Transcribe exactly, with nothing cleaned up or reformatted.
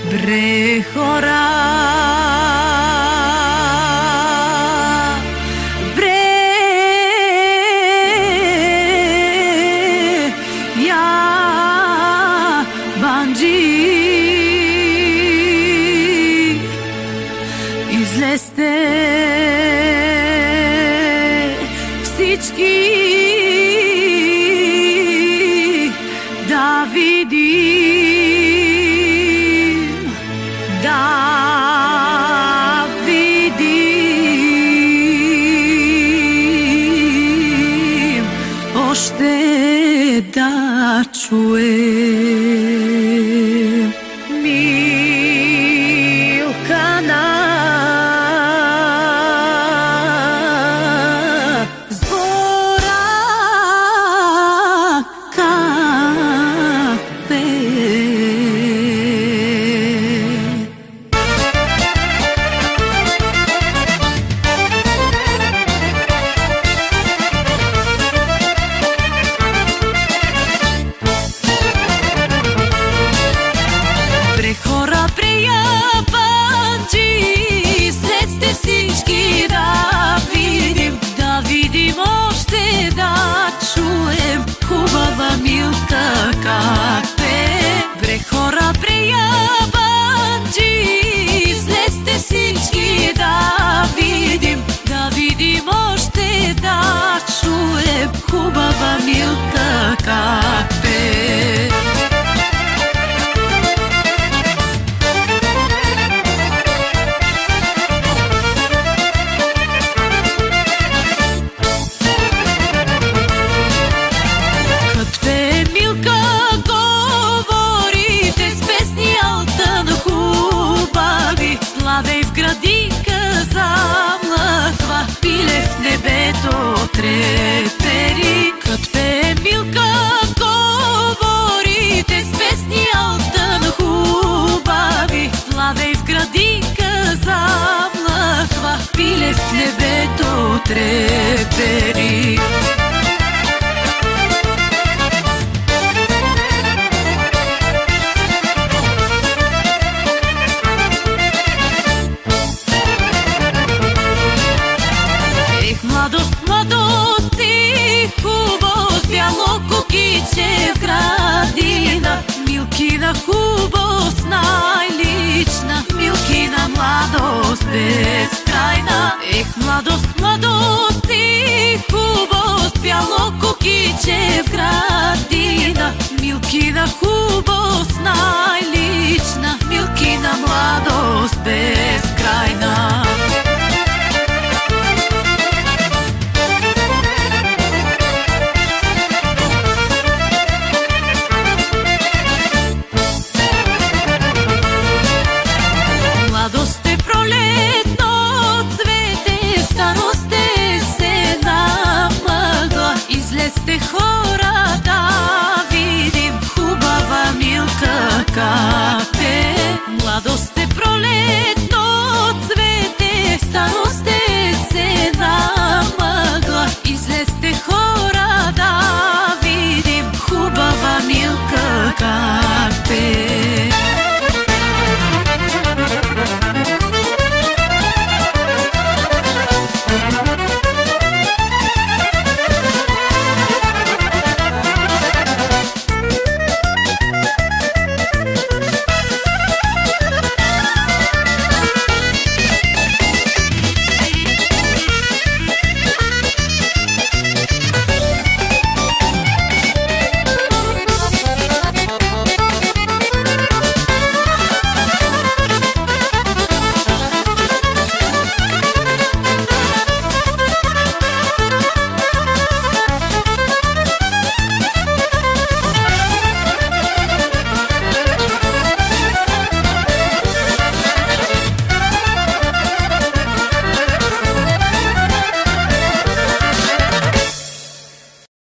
Брехора, излезте всички да видим, да видим, още да чуем. Милкана, Милка как пее. Бре хора, приябанджи, излезте всички да видим, да видим още да чуем хубава Милка как пее. Славей в градинка замлъква, пиле в небето трепери. Кът пее Милка, говорите с песни алтън хубави. Славей в градинка замлъква, пиле в небето трепери. Младост, младост и хубост, бяло кукиче в градина. Милкина хубост най-лична, Милкина младост безкрайна. Ех, младост, младост и хубост, бяло кукиче в градина. Милкина хубост най-лична.